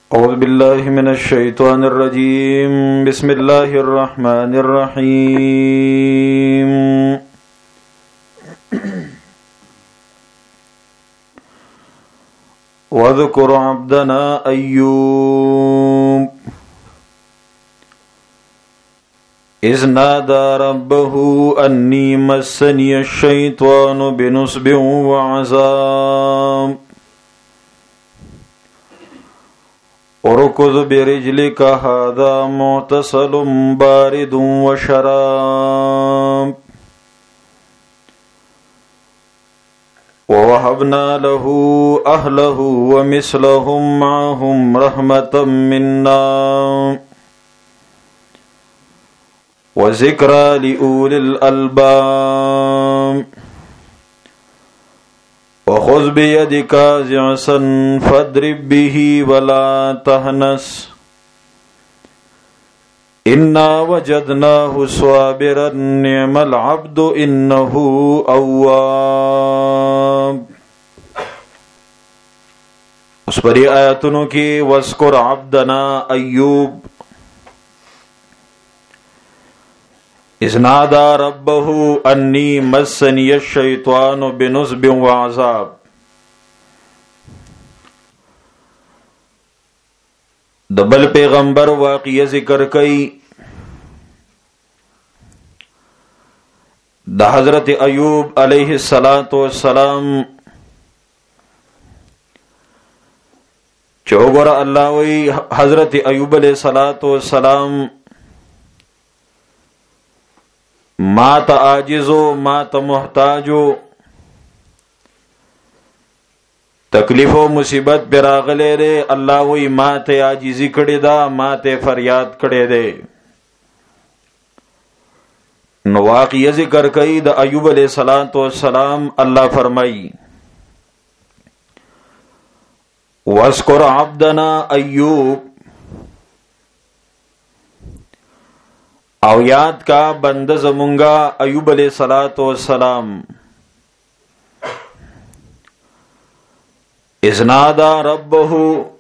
أعوذ بالله من الشيطان الرجيم بسم الله الرحمن الرحيم واذكر عبدنا أيوب إذ نادى ربه أني مسني الشيطان بنصب وعذاب اركض برجلك هذا مغتسل بارد وشراب ووهبنا له أهله ومثلهم معهم رحمة منا وذكرى لأولي الألباب وخذ بيدك ضغثا فاضرب به ولا تهنس إنا وجدناه صابرا نعم العبد إنه أواب. اس پری آیاتونو کی واذکر عبدنا ایوب اذ نادى ربه انی مسنی الشیطان بنصب وعذاب. د بل پیغمبر واقعه ذکر کئ د حضرت ایوب علیہ السلام چوغور اللہ وی حضرت ایوب علیہ السلام ما تا عاجزو ما تا محتاجو تکلیف و مصیبت پر راغلے دے اللہ وی ما تے عاجزی کڑے دا ما تے فریاد کڑے دے. نو واقعی ذکر کئی دا ایوب علیہ السلام اللہ فرمائی وَاذْكُرْ عَبْدَنَا ایوب او یاد کا بند زمونگا ایوب علیہ السلام اذ نادا ربہ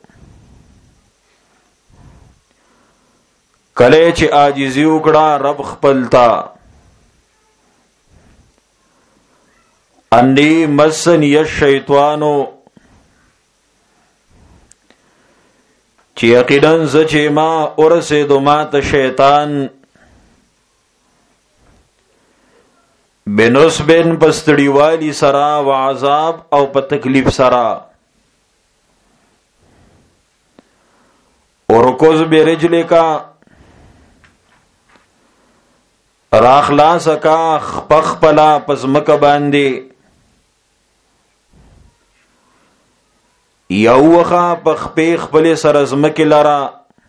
کلے چی عاجزی اکڑا رب خپلتا انی مسنی الشیطانو چی یقیناً زچی ما ارسدو مات شیطان بنصبن پستڑی والی سرا و عذاب او پا تکلیف سرا ارکوز برجلے کا راخلا سکا خپخ پلا پزمک باندے یوخا پخ پیخ پلے سرزمک لرا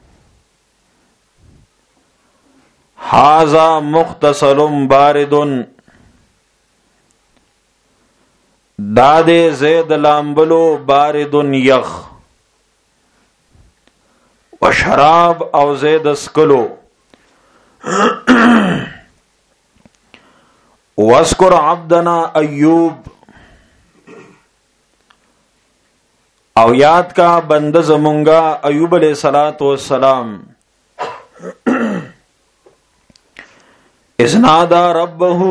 حازا مختصلم باردن دادے زید لامبلو باردن یخ و شراب او زید اسکلو. واذکر عبدنا ایوب او یاد کا بند زمونگا ایوب علیہ السلام اذ نادا ربہ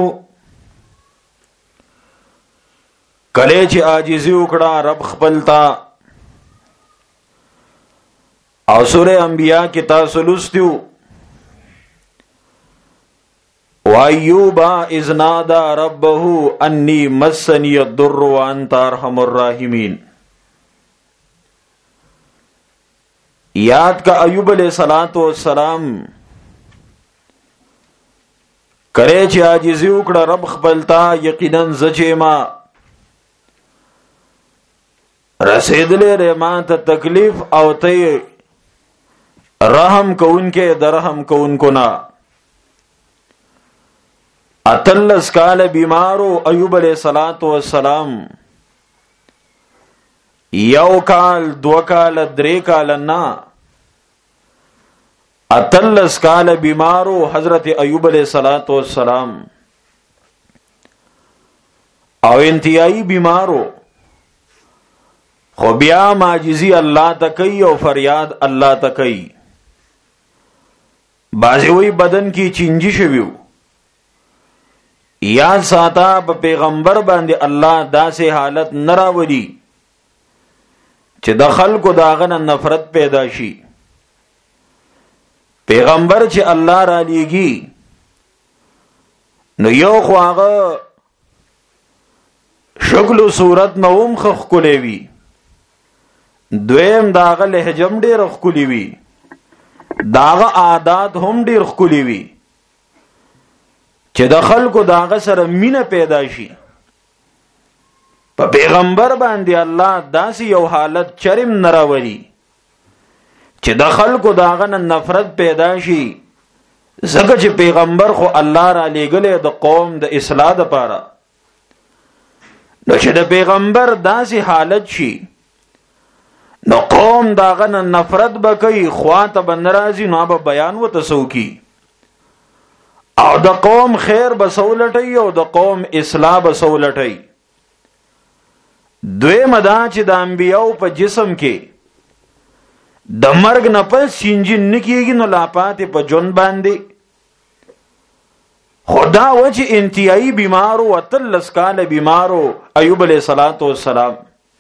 کلے چی عاجزی اکڑا رب خپلتا. او سورہ انبیاء کی تاسلستیو وَأَيُّوبَ إِذْ نَادَى رَبَّهُ أَنِّي مَسَّنِيَ الضُّرُّ وَأَنْتَ أَرْحَمُ الرَّاحِمِينَ. یاد کا ایوب علیہ السلام کرے چی عاجزی اکڑا رب خپلتا یقیناً زچیما رسیدلے رحمان تا تکلیف او تی رحم کو ان کے درحم کو ان کو نا. اتلس کال بیمارو ایوب علیہ السلام یو کال دو کال درے کال نا اتلس کال بیمارو حضرت ایوب علیہ السلام او انتہائی بیمارو خو بیا معجزی الله ته کوي او فریاد الله ته کوي. بعضی وی بدن کی چینجی شویو. یاد ساته په پیغمبر باندې الله داسې حالت نه راولي چې د خلکو داغه نه نفرت پیدا شي. پیغمبر چې الله را لیږي نو یو خو هغه شکل و صورت نوم خخکلی وی، دویم داغه لهجم ډیر خکلی وی، داغه عادات هم ډیر خکلی وی چې د خلکو داغه سره مینه پیدا شي. په پیغمبر باندې الله داسې یو حالت چرم نراوري چې د خلکو داغه نه نفرت پیدا شي، ځکه چې پیغمبر خو الله را لېږلی د قوم د اصلاح لپاره. نو چې د پیغمبر داسې حالت شي نو قوم داغه نه نفرت به کوي، خواته به ناراضي، نو به بیان ورته څوکي او د قوم خیر به سولټي او د قوم اصلاح به سولټي. دویمه دا چې د انبیاو په جسم کې د مرګ نه پس سینجین نکیږي نو لاپاتې په جون باندې خدا وجه انتهایی بیمارو و تلس کال بیمارو ایوب علیہ الصلوۃ والسلام.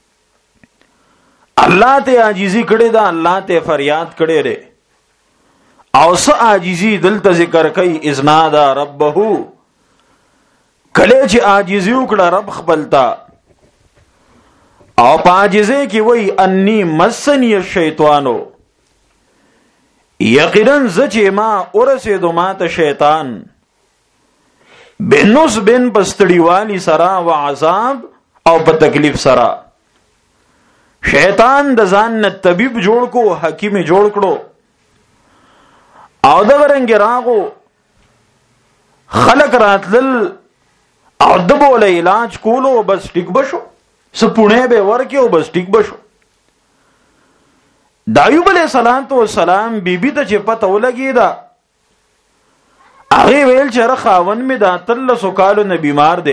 الله ته عاجزی کړي دا، الله ته فریاد کړي ره او س عاجزی دلته ذکر کوي ازنادا ربه، کله چې عاجزی وکړه رب خپلتا او پاجزه کې وای انی مسنی الشیطانو، یقینا زچې ما ورسېدو ما ته شیطان بنوس بن پستړیوالی سرا و عذاب او په تکلیف سرا. شیطان د ځان نه طبيب جوړ کو، حکیم جوړ کړو او د ورنګ راغو خلق راتل او د بوله علاج کولو، بس ټیک بشو سپونه به ورکیو بس ټیک بشو. د ایوب علیہ السلام بیبی ته چې پته ولګی دا هغه ویل چې خاون می دا تل سوکالو نه بیمار دی،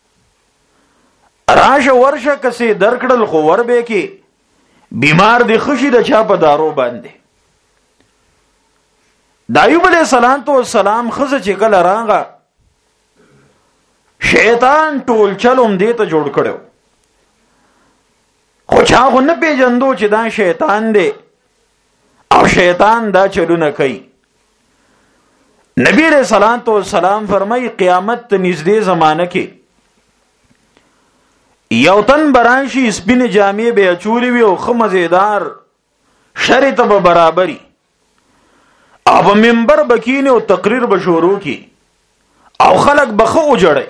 راشه ورشه کسي درکړل خو ور به کې بیمار دی خوشي د چا په دارو باندې. د ایوب علیہ السلام خزه چې کله راغه شیطان ټول چلوم دی ته جوړ کړو، خو چا خو نه پیژندو چې دا شیطان دی او شیطان دا چلونه کوي. نبی علیہ الصلوۃ والسلام فرمای قیامت ته نږدې زمانہ کې یو تن برانشي سپین جامې به اچولې وي او خمزیدار شریط به برابرۍ او په منبر بکینه او تقریر به شروع کی او خلق به خو جوړي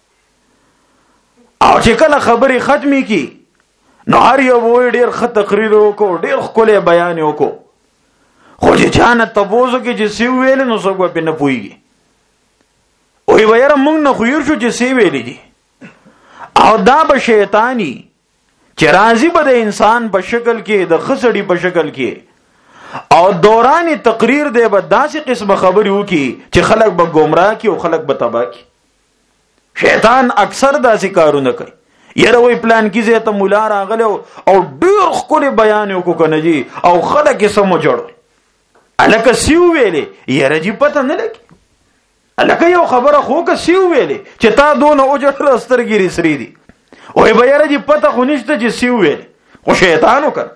او چې کله خبري ختمي کی نو هر یو وې ډیر ښه تقریر وکړو، ډیر خپل بیان وکړو، خو چې چانه تاسو کې چې سی ویل نو څوک به نه پويږي. وې وایره مونږ نه خویر شو چې سی ویلې دي او دا به شیطانی چې راضي به د انسان په شکل کې د خسړی په شکل کې او دوران تقریر دی به داسې قسمه خبري وکي چې خلک به گمراه کی او خلک به تباہ کی. شیطان اکثر داسې کارونه کوي. یره وی پلان کې زه ته مولا راغله او ډیر خوري بیان وکړو کنه جی او خلک یې سمو جوړ الکه سیو ویلې یره جی پته نه لګي الکه یو خبره خو که سیو ویلې چې تا دونه او جوړ سترګې سری دي وای به یره جی پته خو نشته چې سیو ویلې خو شیطان وکړ.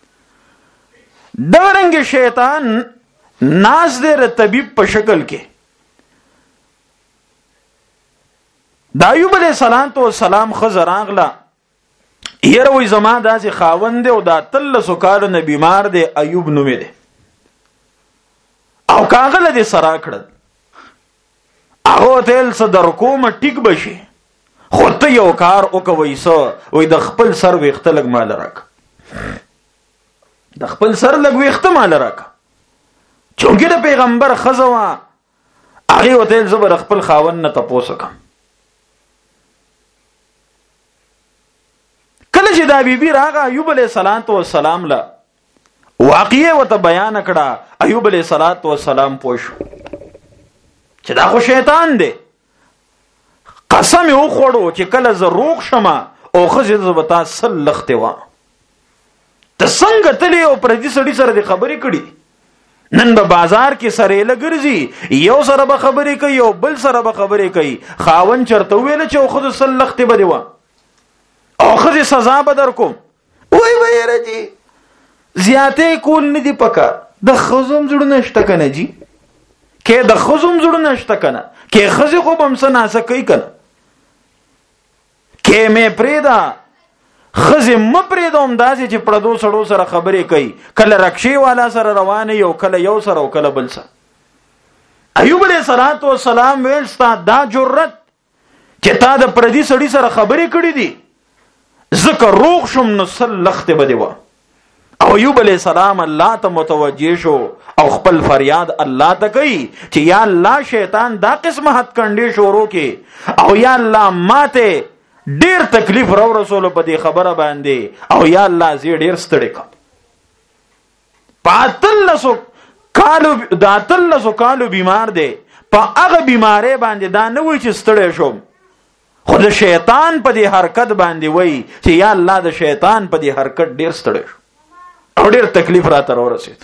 دغرنګ شیطان ناز دې طبيب په شکل کې د ایوب علیہ السلام خزر اغلا یره وې زما داسې خاوند او دا تل سکارو نه بیمار دی ایوب نومې دی او کاغله دې سرا کړل هغه تل صدر کوم ټیک بشي خو ته یو کار وکوي سو وې د خپل سر وخت لګ مال راک د خپل سر لګ وخت مال راک چونګې د پیغمبر خزوا هغه تل زبر خپل خاوند نه تپوس وکم. کله چې دا بیبي راغه ایوب علیہ السلام لا واقعي وته بیان کړه ایوب علیہ السلام پوښ چې دا خو شیطان دی. قسم یې وخوړو چې کله زه روغ شمه او خزه زبتا سل لخته و ته څنګه تلی او پردي سړي سره د خبرې کړي. نن به بازار کې سره لګرځي، یو سره به خبرې کوي او بل سره به خبرې کوي. خاون چرته ویل چې خود سل لخت به دیوا او خود سزا به در کوم. وای وای راځي زیاتې کول نه دی پکار. د خزم جوړ نشته کنه جی، کې د خزم جوړ نشته کنه، کې خزي خو بم سناسه کوي کنه، کې مې پریدا خزي م پریدوم داسې چې پردو سړو سره خبرې کوي، کله رکشي والا سره روانه یو کله یو سره او کله بل سره. ایوب علیہ السلام ویل ستا دا جرأت چې تا د پردي سړي سره خبرې کړې دي، ذکر روغ شم نو سل لخت به دیوا. او ایوب علیہ السلام الله ته متوجه شو او خپل فریاد الله ته کوي چې یا الله شیطان دا قسم حد کنډې شروع کې، او یا الله ماته ډیر تکلیف رو رسول په دې خبره باندې، او یا الله زی ډیر ستړی کوم. پاتلسو کالو بیمار دی، په هغه بیماری باندې دا نه وای چې ستړی شوم، خو د شیطان په دې حرکت باندې وای چې یا الله د شیطان په دې حرکت ډیر ستړی شو او ډیر تکلیف راته ورسېد.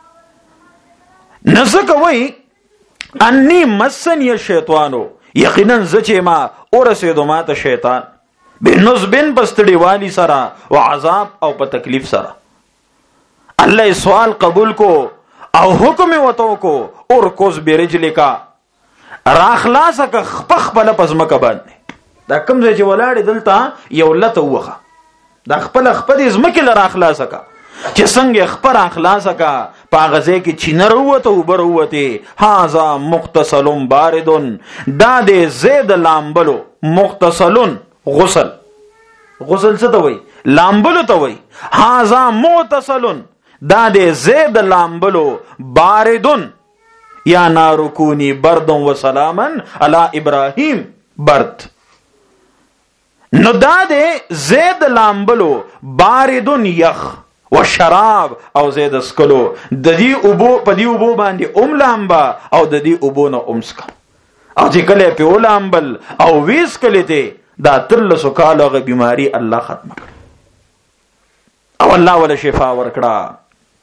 نزدک وای انی مسنی الشیطانو، یقینا زچې ما ورسېدو ما ته شیطان بنصبن پستړي والی سره او عذاب او په تکلیف سره. الله سوال قبول کو او حکم وتو کو اور کوز برجلکا راخلاص کا خپخ بل پزمکه باندې. دا کوم ځای چې ولاړې دلته یو لته وخه دا خپل زمکه لره اخلاص کا چې څنګه خبر اخلاص کا پاغزه کې چینر وته او بر وته. هاذا مختصلون باردون، دا دې زید لامبلو. مختصلون غسل څه ته وای؟ لامبلو ته وای. هاذا متصلون، دا دې زید لامبلو. باردون یا نارکونی بردون و سلامن علی ابراهیم برد. نو دا دې زید لامبلو باردون یخ و شراب او زید اسکلو. د دې اوبو په دې اوبو باندې لامبا او د دې اوبو نه امسکا، او چې کله په لامبل او ویس کله ته دا تلسو کالو بیماری الله ختم کړ او الله ولا شفا ورکړه.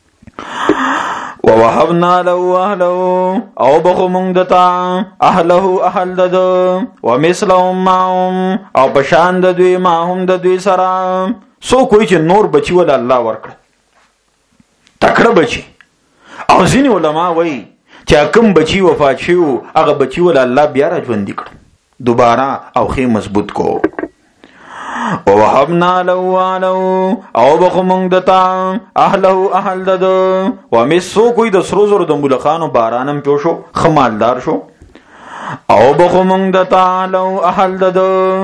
ووهبنا له اهله، او بخو مونږ دتا اهله اهل دد ومثلهم معهم، او بشان د دوی معهم د دوی سره. سو کوئی چې نور بچی ول الله ورکړ تکړه بچی. او ځینې علما وایي چې کوم بچی وفات شو هغه بچی ول الله بیا را ژوند کړ دوباره او خې مضبوط کو. ووهبنا له اهله، او بخو مونږ دتا اهله اهل دد ومثو کوئی د سرو زرو د ملخانو بارانم پیو شو خمالدار شو. او بخو مونږ دتا اهله اهل دد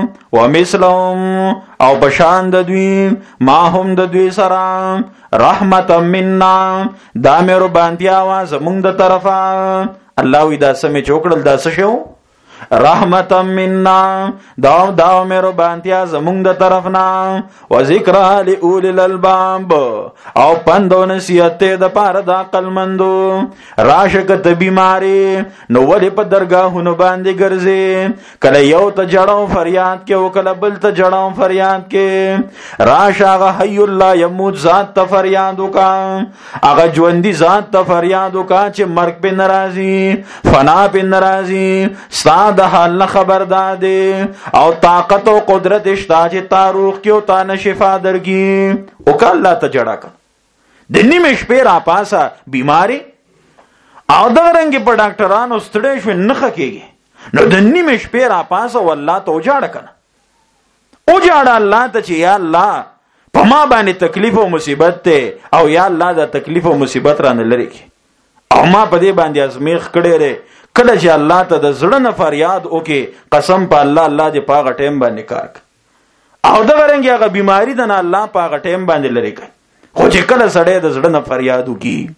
ومثلهم، او بشان د دوی ما هم د دوی سره. رحمت منا، دا مې ربانتیا وا زمونږ د طرفه. الله وی دا سمې چوکړل دا څه شو؟ رحمت منا، دا مې ربانتیا زمونږ د طرفنا. و ذکر لأولی الالباب، او پند و نصیحت د پاره د عقل مندو. راشه ته بیماری نو ولې په درگاهونو باندې ګرځي، کله یو ته جړاو فریاد کې او کله بل ته جړاو فریاد کې. راشه هغه حی الله یموت ذات ته فریاد وکا، هغه ژوندۍ ذات ته فریاد وکا چې مرګ په ناراضي فنا په ناراضي. د حال نه خبردار دی او طاقت او قدرت اشتا چې تاروخ کې او تا نه شفا درګي. او که الله ته جړه کړ د نیمه شپې را پاسه بیماری او د رنګ په ډاکټرانو ستړي شو نه خکېږي، نو د نیمه شپې را پاسه والله ته وجاړه کنه. وجاړه الله ته چې یا الله په ما باندې تکلیف او مصیبت ته، او یا الله دا تکلیف او مصیبت را نه لري کی، او ما په دې باندې ازمیخ کړي ره. کله چې الله ته د زړه نه فریاد وکي قسم په الله دې پاغه ټیم باندې کار او د ورنګي هغه بیماری د نه الله پاغه ټیم باندې لري کوي. خو چې کله سړی د زړه نه فریاد وکي.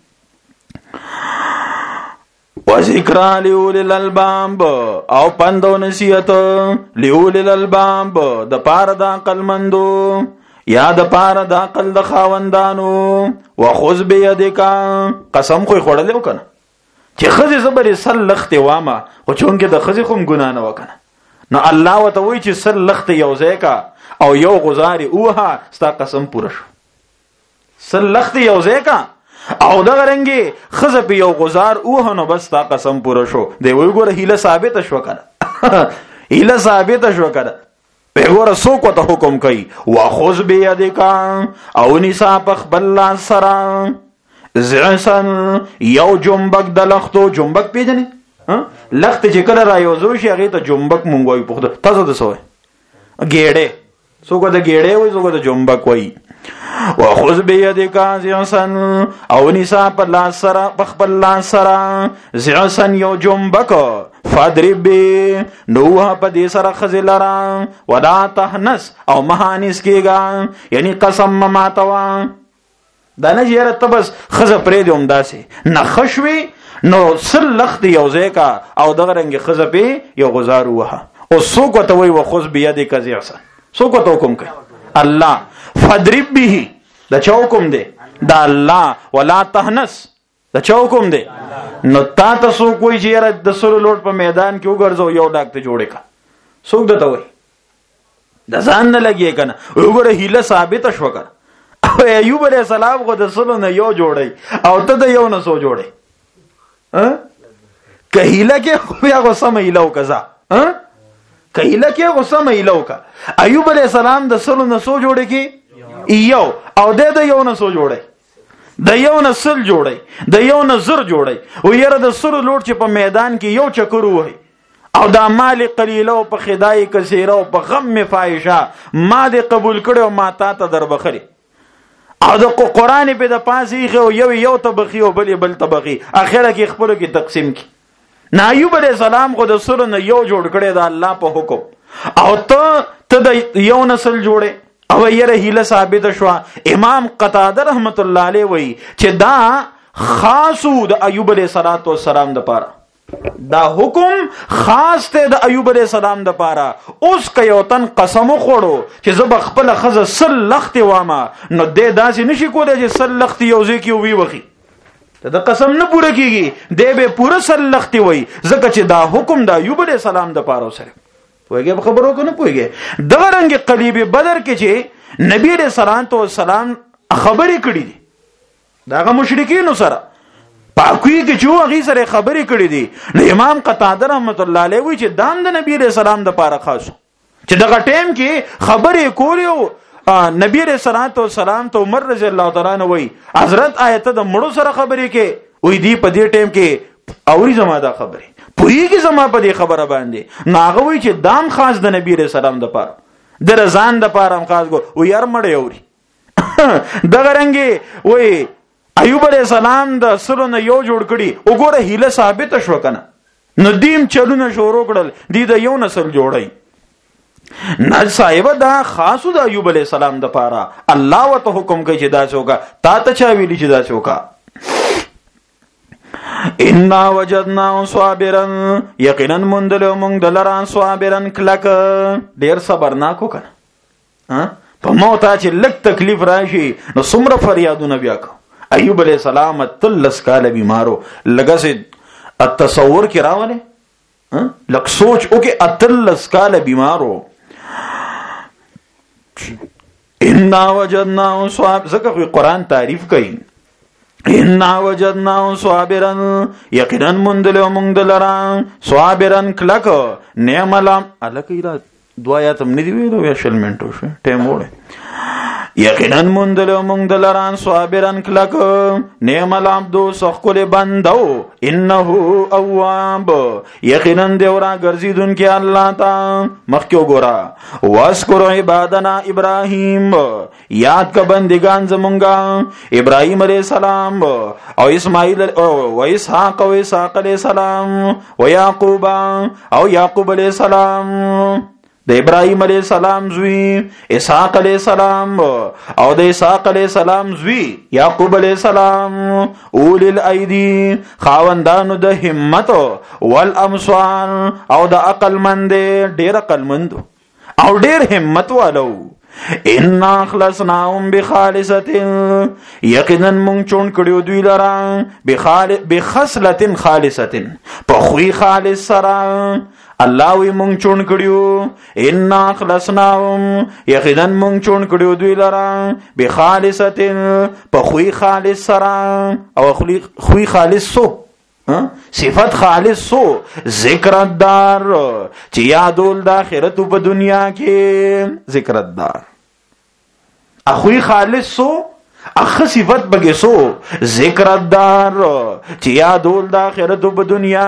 و ذکر لأولی الالباب، او پند و نصیحت لأولی الالباب د پاره د عقل مندو یا د پاره د عقل د خاوندانو. و خذ بيدک، قسم خو خړلې وکنه چې خزي زبر سل لخت وامه، خو چونکه د خزي کوم ګنا نه وکنه، نو الله وته وی چې سل لخت یو ځای کا او یو غزاري اوها ستا قسم پوره شو. سل لخت یو ځای کا او دغه رنګي خزه په یو غزار اوه نو بس تا قسم پوره شو دی وی ګوره هیله ثابت شو کړه هیله ثابت شو کړه په ګوره څوک ته حکم کوي واخذ بيدک او نساء خپل سره زعسن یو جنبک د لختو جنبک پیژنې لخت چې کله را یو زو شي هغه ته جنبک مونږ وایو په تاسو د سوې ګېړې څوک د ګېړې وایي څوک د جنبک وایي واخذ بيدک زعسن او نساء په سره په خپل سره زعسن یو جنبک فادرب نو په دې سره خزلرا ولا تهنس او مهانس کېګا یعنی قسم ماتوا دا نه یاره ته بس خزه پرې دی همداسې نه خشوي نو سل لخت یو ځای کا او دغه رنګ خزه په یو غزار وها او څوک ته وایي وخذ بيدک زعسن څوک ته حکم کوي الله فادرب به دا چا حکم دی دا الله ولا تهنس دا چا حکم دی نو تا ته څوک وایي چې یاره د سلو لوټ په میدان کې وګرځو یو ډاک ته جوړې کا څوک دته وایي د ځان نه لګي کنه وګوره هیله ثابت شو کنه ایوب علیہ السلام خو د سلو نه یو جوړی او ته د یو نه سو جوړی که هیله کې خو بیا خو سم هیله وکړه که هیله کې خو سم هیله وکړه ایوب علیہ السلام د سلو نه سو جوړی کې یو او د یو نه سو جوړی د یو نه سل جوړی د یو نه زر جوړی او یاره د سلو لوټ چې په میدان کې یو چکر وهي او دا مال قلیله او په خدای کثیره او په غم فایشه ما دې قبول کړو ما تا ته در بخری او د قرآن په د پاسې خو یو طبقي او بل طبقي اخره کې خپل کې تقسیم کی ایوب علیہ السلام خو د سلو نه یو جوړ کړي دا الله په حکم او ته د یو نسل جوړه او یره هیله ثابت شو امام قتاده رحمت الله علیه وی چې دا خاصو د ایوب علیہ السلام د پاره دا حکم خاص ته د ایوب علیہ السلام د پاره اوس که یو تن قسم خوړو چې زه خپل خزه سل لخت وامه نو دې داسې نشي کولای چې سل لخت یو ځای کې وی وخی ته د قسم نه پوره کیږي دې به پوره سل لخت وی ځکه چې دا حکم د ایوب علیہ السلام د پاره سره پوهیږي خبرو کنه پوهیږي دغه رنګ قلیب بدر کې چې نبی علیہ السلام خبرې کړې دي داغه مشرکین سره پاکوی کې چې هغه سره خبرې کړې دي نو امام قتاده رحمت الله علیه وی چې دام د نبی علیہ السلام د پاره خاصو چې دغه ټیم کې خبرې کولیو نبی علیہ السلام ته عمر رضی الله تعالی عنہ وی حضرت آیت د مړو سره خبرې کې وی دی په دې ټیم کې اوري زما دا خبرې پویږي زما په دې خبره باندې ناغه وی چې دام خاص د نبی علیہ السلام د پاره د رضان د پاره خاص کو و یار مړ اوري دغه رنګي وی ایوب علیہ السلام د سلو نه یو جوړ کړي وګوره هیله ثابت شو کنه نو دیم چلونه شروع کړل دی د یو نسل جوړي نه صاحب دا خاصو د ایوب علیہ السلام د پاره الله وت حکم کوي چې دا څوکا تا ته چا ویلی چې دا څوکا ان وجدنا صابرا یقینا مندل مونږ دلران صابرا کلک ډیر صبرناکو کنه په موت چې لک تکلیف راشي نو څومره فریادونه بیا کو ایوب علیہ السلام تلس کال بیمارو لگا سے التصور کی راوله لگ سوچ اوکے اتلس کال بیمارو انا وجدناه صابرا زکه قرآن تعریف کئی انا وجدناه صابرا یقینا مندل مونږ دلران صابرا کلک نعم الام الکیرا دعا تم نه دی ویلو یا شل منټو شو ټیم وړه یقینا مندل مونږ دلران صابرا کلک نعم العبد سخکل بندو انه اواب یقینا دیورا ګرځیدون کې الله تا مخکیو ګورا واذکر عبادنا ابراهیم یاد کا بندگان زمونږه ابراهیم علیہ السلام او اسماعیل او اسحاق علیہ السلام و یعقوب او یعقوب علیہ السلام د ابراهیم علیہ السلام زوی اسحاق علیہ السلام او د اسحاق علیہ السلام زوی یعقوب علیہ السلام اول الایدی خاوندانو د همت والامصار او د عقل مند ډیر عقل مند او ډیر همت والو ان اخلصناهم بخالصه یقینا مونږ چون کړیو دوی لرا بخصلة خالصه په خوې خالص سره الله وی مونږ چون کړیو ان خلصناهم یقینا مونږ چون کړیو دوی لرا بخالصه په خوې خالص سره او خوې خالص سو صفت خالص سو ذکر الدار چې یادول د آخرت په دنیا کې ذکر الدار اخوی خالص سو اخ صفت بگے سو ذکر الدار چې یادول د آخرت په دنیا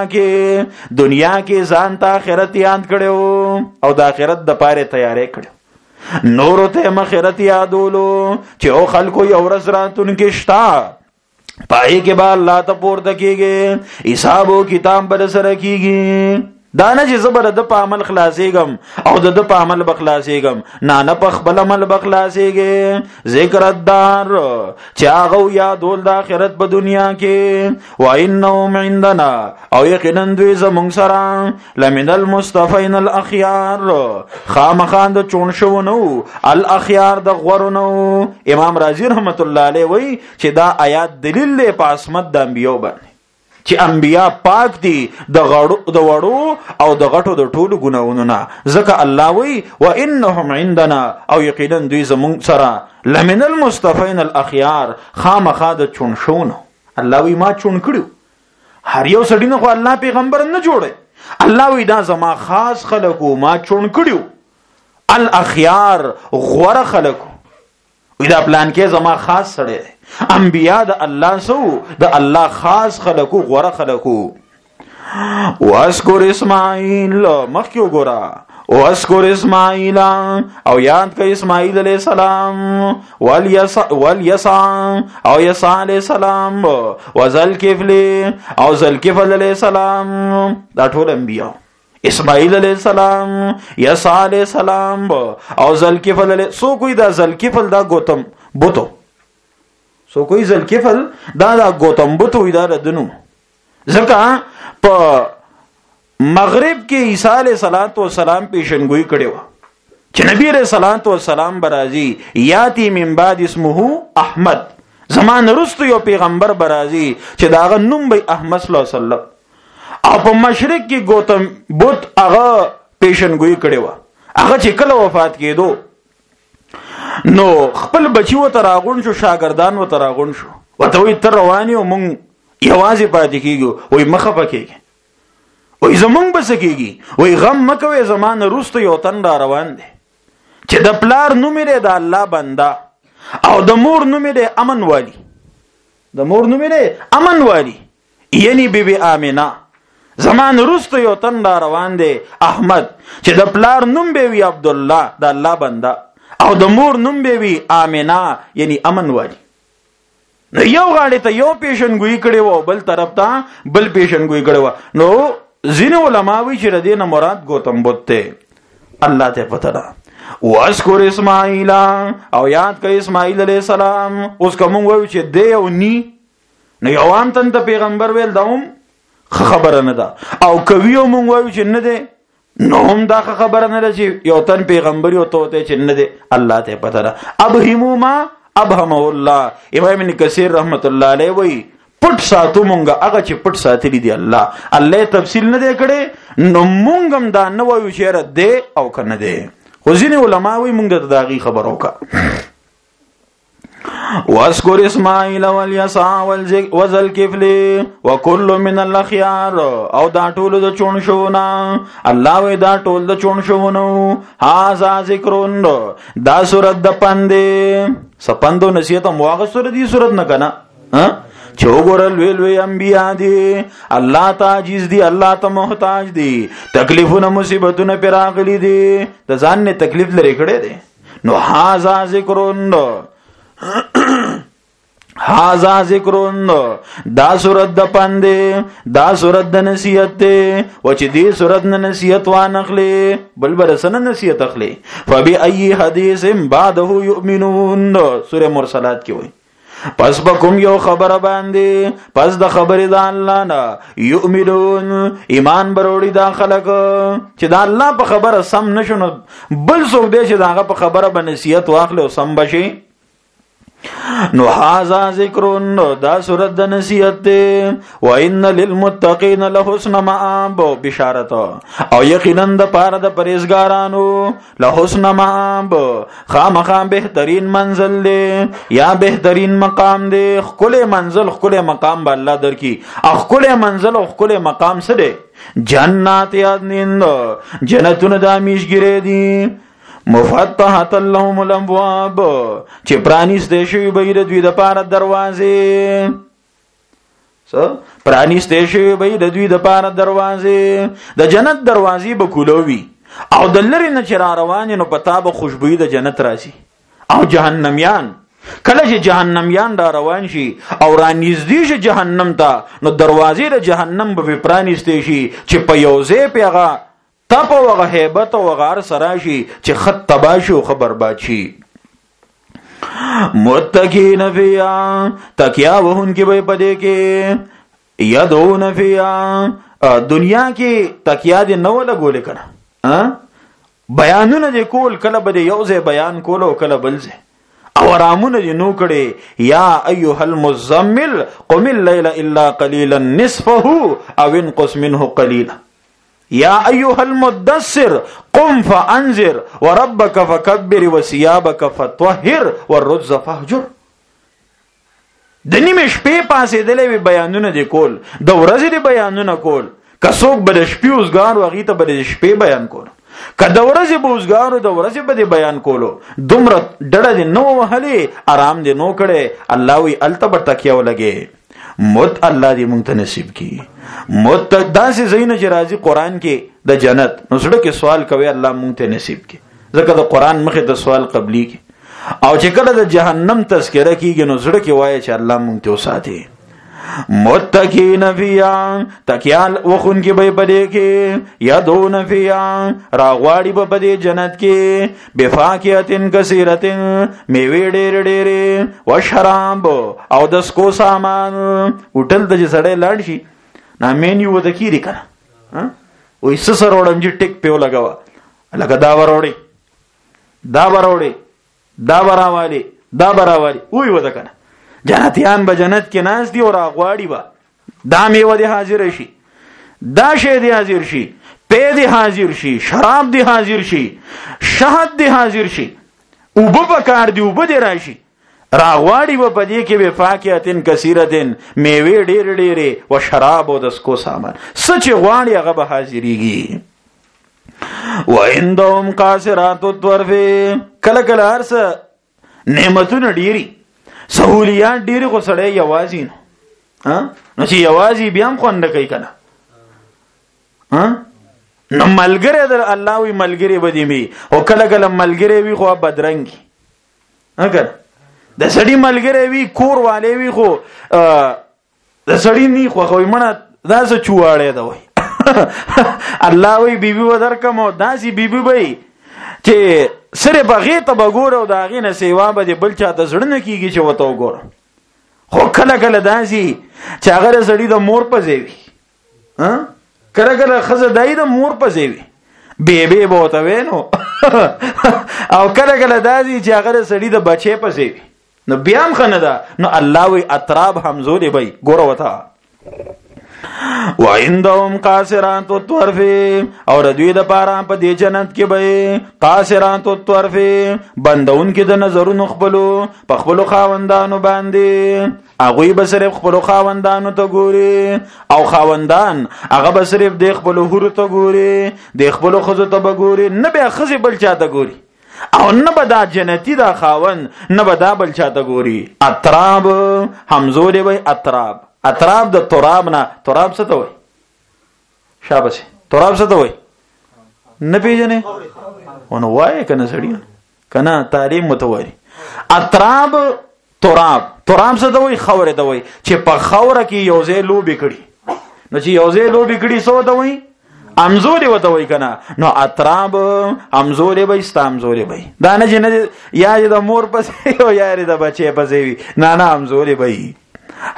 کې ځان ته آخرت یاد کړو او د آخرت د پاره تیارې کړو نور ته آخرت یادولو چې او خلکو یو ورځ راتونکې شتا پای کې با الله ته پورته کېږي حساب او کتاب بر سره کېږي دانه چې زبر د په عمل خلاصېږم او د په عمل بخلاصېږم نه په خپل عمل بخلاصېږي ذکر الدار چې هغه یادول د آخرت په دنیا کې و انهم عندنا او یقینا دوی زمونږ سره لمن المصطفین الاخيار خامخان د چون شو نو الاخيار د غورنو امام رازی رحمت الله علیه وی چې دا آیات دلیل له په عصمت د انبیو باندې چې انبیا پاک دي د وړو او د غټو د ټولو ګناہوں نه ځکه الله وی وانهم عندنا او یقینا دوی زمون سره لمن المصطفین الاخيار خامخا د چون شونو الله وی ما چون کړو هر یو سړی نه خو الله پیغمبر نه جوړه الله وی دا زما خاص خلقو ما چون کړو الاخيار غوړه خلقو وی دا پلان کې زما خاص سړی انبیاء د الله سو د الله خاص خلقو غوړه خلقو واسکر اسماعیل مخکیو ګورا واسکر اسماعیل او یاد کړه اسماعیل علیہ السلام والیسع او یسع علیہ السلام وذلکفل او ذلکفل علیہ السلام دا ټول انبیاء اسماعیل علیہ السلام یسع علیہ السلام او ذلکفل علیہ سو کوئی دا ذلکفل دا گوتم بوتو سو کوئی ذلکفل دا گوتم بوتو دا ردنو ځکه په مغرب کې عیسی علیہ الصلوۃ والسلام پیشنګوئی کړي و چې نبی علیہ الصلوۃ والسلام برازي یاتی من بعد اسمه احمد زمان رستو یو پیغمبر برازي چې داغه نوم به احمد صلی الله علیه وسلم او په مشرق کې گوتم بت هغه پیشنګوئی کړي و هغه چې کله وفات کېدو نو خپل بچی و تراغون شو شاګردان و تراغون شو وته وي تر رواني او مونږ یوازې پاتې کېږو وای مخه پکېږي وای زمونږ بس کېږي وای غم مکوي زمانه روستو یو تن را روان دي چې د پلار نوم یې د الله بندا او د مور نوم یې امن والی د مور نوم یې امن والی یعنی بیبي آمنه زمانه روستو یو تن را روان دي احمد چې د پلار نوم به وي عبد الله د الله بندا او د مور نوم به وي آمنه یعنی امن والی نو یو غاړې ته یو پیشنګوئی کړي وو بل طرف ته بل پیشنګوئی کړي وو نو ځینې علما وی چې ردی نه مراد گوتم بدھ ته الله ته پته ده واذکر اسماعیل او یاد کړه اسماعیل علیہ السلام اوس کوم وایو چې دی او نی نو یو عام تن ته پیغمبر ویل داوم خبره نه ده او کوي مونږ وایو چې نه ده نو هم دا خبره نه ده چې یو تن پیغمبر یو ته چې نه ده الله ته پته ده ابهمما ابهم الله امام ابن کثیر رحمت الله علیه وی پټ ساتو مونږه هغه چې پټ ساتلی دی الله تفصیل نه دی کړي نو مونږ هم دا نه وایو چې رد دی او کنه دی خو ځینې علما وی مونږ ته داغي خبر وکړه واذكر اسماعیل والیسع وذلکفل وکل من الاخيار او دا ټول د چون شونا الله وی دا ټول د چون شونو هاذا ذکرون دا سورۃ د پندې سپندو نصیحت مواغه سورۃ دی سورۃ نه کنا چې وګورل ویلوي انبیا دي الله ته عاجز دي الله ته محتاج دي تکلیفونه مصیبتونه پراغلي دي د ځان نه تکلیف لري کړي دي نو هاذا ذکرون هاذا ذکرون دا سورۃ د پندې دا سورۃ د نصیحت ته و چې دې سورۃ نه نصیحت وانخلي بل برسنه نصیحت اخلي فبأي حدیث بعده یؤمنون سورہ مرسلات کې وایي پس بکم یو خبر باندې پس د خبرې د الله نه یؤمنون ایمان بروړي دا خلک چې د الله په خبره سم نشونه بل څوک دی چې داغه په خبره به نصیحت واخلي او سم بشي نو هاذا ذکرون دا سورت د نصیحت ده. و ان للمتقین لحسن مآب بشارت او یقینا د پاره د پرهیزګارانو لحسن مآب خامخا بهترین منزل ده یا بهترین مقام ده. خپل منزل خپل مقام به الله درکې. خپل منزل او خپل مقام څه ده؟ جنات عدن جنتون د همیشګری دي. مفتحت لهم الابواب چې پرانیسته شوی به د دوی د پاره دروازې. پرانیسته شوی به د دوی د پاره دروازې. د جنت دروازې به کولوي او د لری نه چې را روان نو پتا به خوشبوئی د جنت راشي. او جهنميان کله چې جهنميان را روان شي او را نږدې شي جهنم ته نو دروازې د جهنم به پرانیسته شي چې په یوځای پیغه تپ وغه هیبت او غار سراشی چې خط تباشو خبر بادشي. متقین فیا تکیا وهن کې به پدې کې یدون فیا دنیا کې تکیا دې نو لګول کړه. بیانونه دې کول کله به یو ځای بیان کول او کله بل ځای او رامونه دې نو کړي. یا ایها المزمل قم الليل الا قليلا نصفه او انقص منه قليلا. یا ایها المدثر قم فانذر وربك فكبر وثيابك فطهر والرجز فاهجر. د نیمه شپې پاسې دلې بیانونه دي کول د ورځې دي بیانونه کول. کڅوک به شپې اوسګار وغې ته به شپې بیان کول. کله د ورځې بوزګارو د ورځې به بیان کولو. دومره ډډه دي نو وهلي آرام دي نو کړي. الله وی التبر تکیاو لګي. مت الله دې مونږ ته نصیب کړي. مت داسې زینه چې راځي قران کې د جنت نو سړی کې سوال کوي الله مونږ ته نصیب کړي. ځکه د قران مخه د سوال قبلي کې او چې کله د جهنم تذکرہ کیږي نو سړی کې وایي چې الله مونږ ته وساتي. متقین فیا تکیال وخون کې به پدې کې یادون فیا راغواړي به پدې جنت کې بفاکهتن کثیرتن میوه ډېر ډېر او شراب او د سکو سامان. وټل د سړی لاړ شي نا مینیو د کیری کنه وې سسر وړم چې ټیک پیو لگاوا لکه دا وروړي دا وروړي دا براوالي دا براوالي وې ودا کنه. جنتیان به جنت کې ناز دي او راغواړي به دا میوه دي حاضر شي دا شی دي حاضر شي پې دي حاضر شي شراب دي حاضر شي شهد دي حاضر شي اوبه پکار دي اوبه دي راشي. راغواړي به پدې کې به فاکهتن کثیرتن میوه ډېر ډېر او شراب او د سکو سامان سچ غواړي هغه به حاضرېږي. وعندهم قاصرات الطرف کله کله هرڅ نعمتونه ډېری سہولیات ډېری خو سړی یوازې نو چې یوازې بیا هم خوند کوي کنه. نو ملګری در الله وی ملګری به دې وي او کله کله ملګری وي خو بدرنګي. اگر د سړی ملګری وي کور والے وي خو د سړی نه خو خو منه دا څه چواړې دا وای الله وی بیبي ودر کوم داسي بیبي وي چې سره بغې ته بګور او دا غینه سیوا به بل چاته زړه کیږي چې وته وګور. خو کله کله داسي چې هغه سړی د مور په ځای کله کله خزه دای د مور په ځای بیبي بوته وینو او کله کله داسي چې هغه سړی د بچي په ځای نو بیا هم خنه ده. نو الله وی اطراب همزولې بای ګور وته. وعندهم قاصرات الطرف او ردوی د پاره په دې جنت کې به قاصرات الطرف بندون کې د نظرونو خپلو په خپلو خاوندانو باندې. هغه به صرف خپلو خاوندانو ته ګوري او خاوندان هغه به صرف د خپلو هورو ته ګوري د خپلو خزو ته بګوري نه به خزي بل چاته ګوري او نه به دا جنتی دا خاوند نه به دا بل چاته ګوري. اطراب همزولې وي اطراب اطراب د تراب نه تراب څه ته وای شابه تراب څه ته وای نه پیژنې ونه وای کنه سړی کنه تعلیم متواري. اطراب تراب تراب څه ته وای خوره ته وای چې په خوره کې یو ځای لوبي کړي نو چې یو ځای لوبي کړي څه ته وای امزوري وته وای کنه. نو اطراب امزوري به استامزوري به دا نه جن یا د مور پسې او یا د بچي پسې وي نه نه امزوري به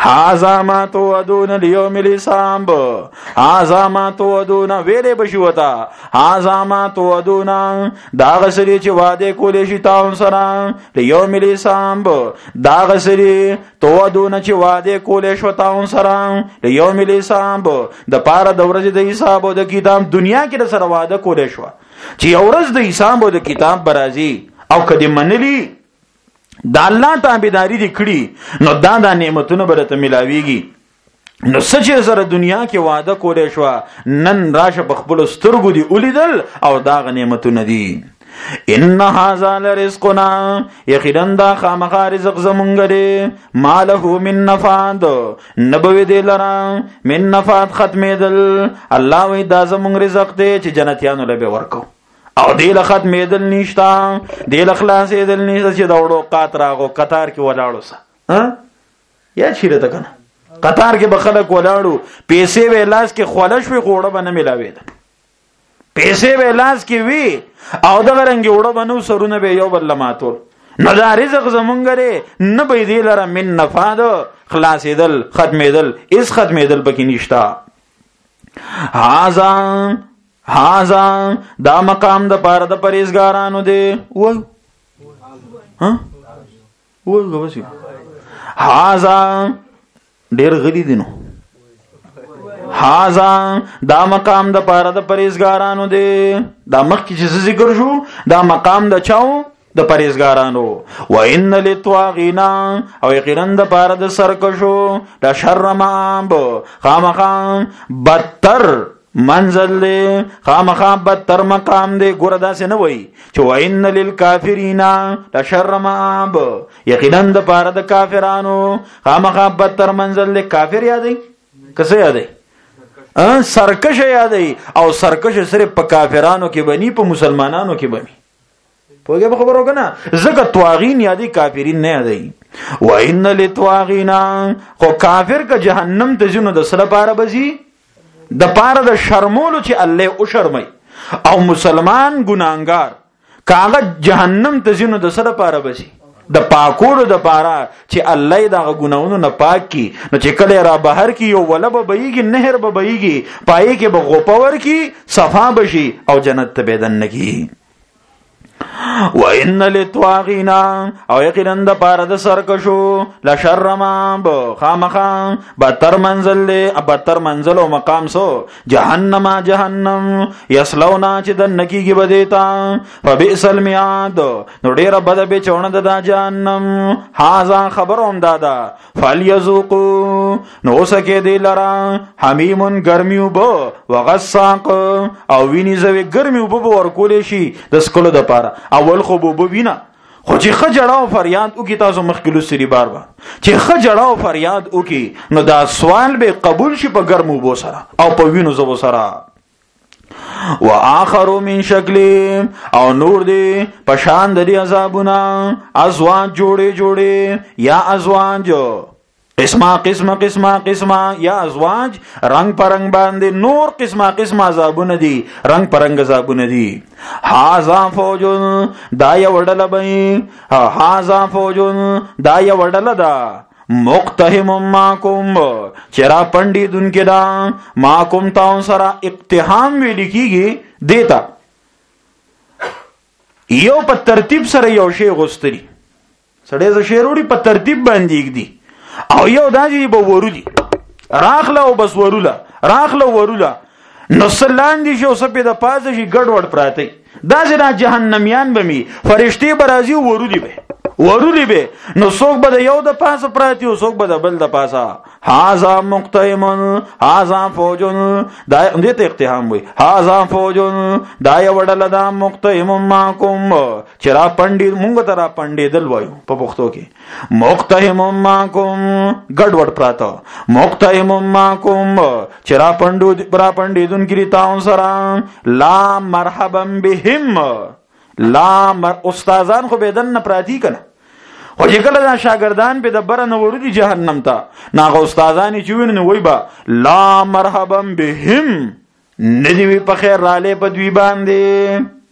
هذا ما توعدون ليوم الحساب هذا ما توعدون ویلې بشي وتا هذا ما توعدون دا غسری چې وعده کولې شي تاسو سره ليوم الحساب دا غسری توعدون چې وعده کولې شو تاسو سره ليوم الحساب د پاره د ورځې د حساب او د کتاب دنیا کې سره وعده کولې شو چې ورځ د حساب او د کتاب برازي او کدی منلی دا الله تابعداري دي کړی نو دا نعمتونه برته ملاويږي نو سچ سره دنیا کې وعده کولې شو نن راشه په خپل سترګو دی ولیدل او دا نعمتونه دي ان هاذا لرزقنا یقینا دا خامخا رزق زمونږ دی ماله من نفاد نبوي دی لرا من نفاد ختمېدل الله وی دا زمونږ رزق دی چې جنتیانو له به ورکو او دیل ختمېدل نشتا دیل خلاصېدل نشتا چې دا وړو قات راغو قطار کې ولاړو سه یا چیرې ته کنه قطار کې به خلک ولاړو پیسې به لاس کې خولش وي خوړه به نه ملاوېده پیسې به لاس کې وي او دغه رنګ وړه به نو سرونه به یو بل ماتول نو دا رزق زمونږ دی نه به دی لره من نفاد خلاصېدل ختمېدل اس ختمېدل پکې نشتا هاذا دا مقام د پاره د پرهیزګارانو دی وای غوسی هاذا ډیر غلی دي نو هاذا دا مقام د پاره د پرهیزګارانو دی دا مخکې چې ذکر شو دا مقام د چاو د پرهیزګارانو و ان للطاغین او یقینا د پاره د سرکشو د شر مآب خامخا بدتر منزل دی خامخا بدتر مقام دی ګوره داسې نه وای چې و ان للکافرین لشر مآب یقینا د پاره د کافرانو خامخا بدتر منزل دی کافر یادای کسه یادای سرکش یادای او سرکش صرف په کافرانو کې بنی په مسلمانانو کې بنی پوهه به خبرو کنه زکه طواغین یادی کافرین نه یادی و ان للطواغین خو کافر که جهنم ته ځنو د سره پاره بزي د پاره د شرمولو چې الله او شرمای او مسلمان ګناګار کاغه جهنم ته ځنو د سره پاره بزي د پاکولو د پاره چې الله دغه ګناونو نه پاک کی نو چې کله را بهر کی یو ولب بهيږي نهر به بهيږي پای کې به غوپور کی صفا بشي او جنت ته بدن نکی و ان للطاغین او یقینا د پاره د سرکشو لشر ما خامخا بدتر منزل او مقام سو جهنم یسلونا چې د نکیږي بدیتا فبئس المعاد نو ډیره بد به چونه د جهنم هاذا خبروم دادا فلیذوقوا نو سکه دی لرا حمیم گرمیو بو وغساق او ویني زوی گرمیو بو ورکول شي د سکلو د پاره اول خو بو وینا خو چې خجړه او فریاد وکي تاسو مخکلو سری بار چې خجړه او فریاد وکي نو دا سوال به قبول شي په ګرمو بو سره او په وینو زبو سره واخر من شکل او نور دی پشان د عذابنا ازواج جوړه یا ازواج قسمه یا ازواج رنگ پرنگ باندې نور قسمه عذابونه دي رنگ پرنگ عذابونه دي هاذا فوجن دا یو وډل بې هاذا فوجن دا یو وډل دا مقتحم ماکم چرا پندی دن کې دا ماکم تاون سره اقتحام وی لیکيږي دیتا یو په ترتیب سره یو شی غوستري سړی ز شیروړي په ترتیب باندې دی او یو داجی به ورودی راخله او بس وروله نو سلان دي شو سپه د پازه شي ګډوډ پراته دا ځنا جهنميان بمي فرشتي برازي ورودي به نو څوک به یو د پاسه پراتی او څوک به د بل د پاسه هاذا مقتحم هاذا فوجن دا دې ته اقتحام وي هاذا فوجن دا یو وډل دا مقتحم ماکم چرا پندې مونږ ترا پندې دل وایو په پښتو کې مقتحم ماکم ګډوډ پراته مقتحم ماکم چرا پندې دن کې تاون سره لا مرحبا بهم استادان خو بدن نه پراتی کنه خو چې کله دا شاګردان په د بره نه ورودي جهنم ته ناغه استادان چې ویني وای با لا مرحبا بهم ندی په خیر را لې په دوی باندې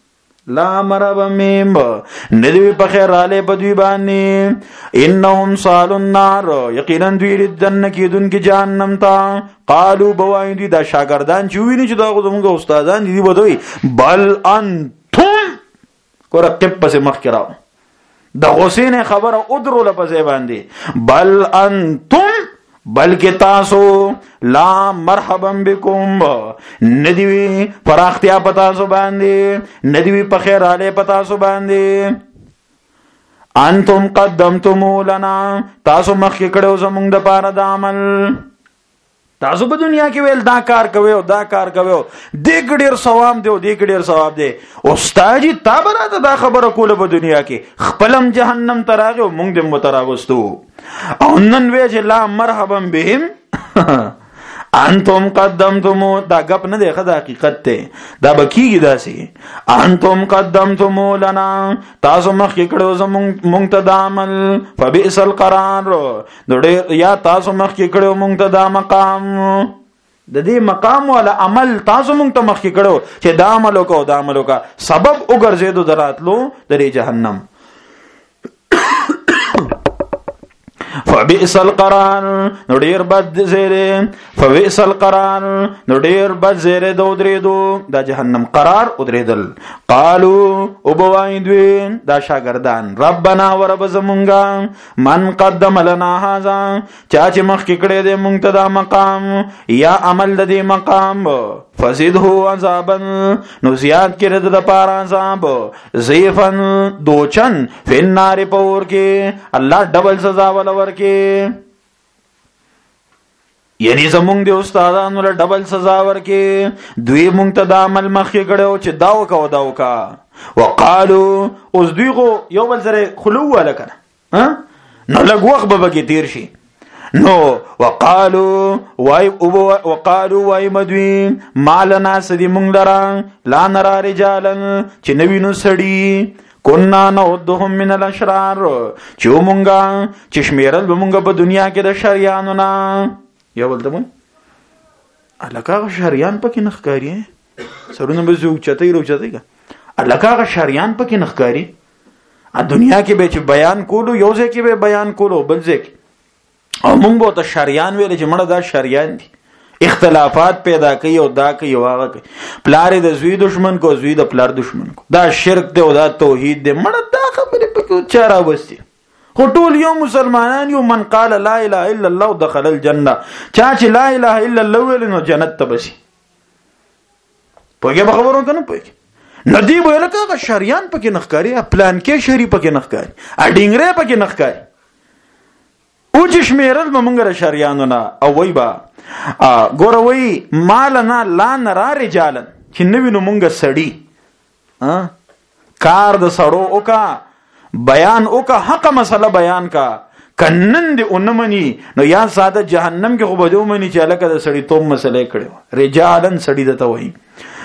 لا مرحبا میم ندوی په خیر رااله په دوی باندې انهم صالوا النار یقینا دوی دن کیدون کی جهنم ته قالو بوای دي دا شاګردان چې ویني چې دا زموږ استادان دي بدوي بل انتم کور قب پس مخ کراو د حسین خبره ادرو لپسې باندې بل انتم بلکې تاسو لا مرحبا بكم ندوی پراختیا پتا سو باندې ندوی په خیر आले پتا سو باندې انتم قدمتم لنا تاسو مخکې کړو زمونږ د پاره د عمل تاسو په دنیا کې ویل دا کار کوي او دا کار کوي دې ګډیر ثواب دی او دې ګډیر ثواب دی استاد تا براته دا خبره کوله په دنیا کې خپلم جهنم تراغه مونږ دې متراوستو او نن وی چې لا مرحبا بهم انتم قدمتم دا غپ نه دی خدای حقیقت ته دا بکیږي داسي انتم قدمتم لنا تاسو مخ کړو زمونږ ته د عمل فبئس القرار دوړې یا تاسو مخ کړو مونږ ته د مقام د دې مقام ولا عمل تاسو مونږ ته مخ کړو چې د عمل وکاو د عمل وکا سبب وګرځیدو دراتلو درې جهنم فبئس القرار نو ډیر بد زیره فبئس القرار نو ډیر بد زیره دو درېدو دا جهنم قرار ودریدل قالو او بوایدوی دا شاګردان ربنا ورب زمونږه من قدم لنا هذا چا چې مخ کې کړه دې مونږ ته دا مقام یا عمل دې مقام فزده عذابا نو زیاد کړه د پاره عذاب زیفن دوچن فنار پور کې الله ډبل سزا ولور کې یعنی زمونږ د استادانو له ډبل سزا ورکې دوی مونږ ته د عمل مخې کړو چې داو کا وقالو اوس دوی غو یو بل سره خلو ولا کنه نو لږ وخت به کې تیر شي نو وقالو وای مدوی مالنا سدی مونږ لرا لا نرا رجالن چې نوینو سړی کنا نودهم من الاشرار چې مونږه چې شمیرل مونږه په دنیا کې د شریانو نه یا ولته مون الکه شریان پکې نخکاری سرونه به زو چتای رو چتای الکه شریان پکې نخکاری ا دنیا کې به چې بیان کولو یو ځکه به بیان کولو بل ځکه او مونږ به ته شریان ویل چې مړه دا شریان دي اختلافات پیدا کوي او دا کوي واغه کوي پلار د زوی دشمن کو زوی د پلار دشمن کو دا شرک دی او دا توحید دی مړه دا خبره پکې چاره وستي خو ټول یو مسلمانان یو من قال لا اله الا الله دخل الجنه چا چې لا اله الا الله ویل نو جنت ته بشي پوهه به خبرو کنه پوهه ندی ویل کا شریان پکې نخکاری پلان کې شری پکې نخکاری ا ډینګره پکې نخکاری او چې شمیرل مونږه شریانو نه او وای با ګوروي مالنا لا نرا رجالن چې نوینو مونږه سړی کار د سړو اوکا بیان اوکا حق مسله بیان کا کنن دی اونمنی نو یا ساده جهنم کې خو بده منی چې الکه د سړی توم مسله کړو رجالن سړی دته وای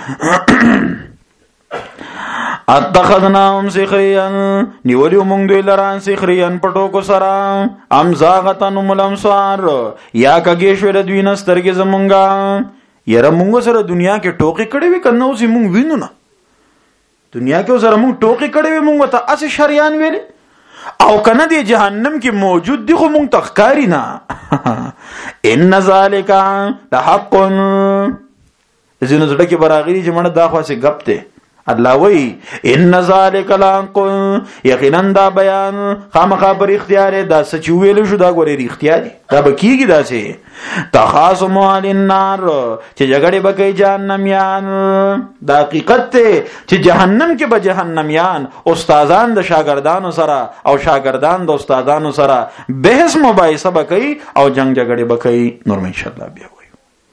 اتخذناهم سخريا نیولیو مونږ دوی لران سخريا پټو کو سرا ام زاغتن ملمسار یا کګې شو دوی نسترګې زمونږه یره مونږ سره دنیا کې ټوکی کړي وي کنه اوس مونږ وینو نه دنیا کې سره مونږ ټوکی کړي وي مونږ ته اس شریان ویل او کنه دی جهنم کې موجود دی خو مونږ تخکاری نه ان ذالک لحق زینو زړه کې براغلی چې مړه دا خاصه غپ ته الله وی ان ذالک لحق یقینا دا بیان خامخا پر اختیار دا سچ ویل شو دا غوري اختیاري دا بکیږي دا سه تخاصم عن النار چې جګړه بکې جهنميان دا حقیقت ته چې جهنم کې به جهنميان استادان د شاګردانو سره او شاګردان د استادانو سره بحث مباحثه بکې او جنگ جګړه بکې نور ان شاء الله بیا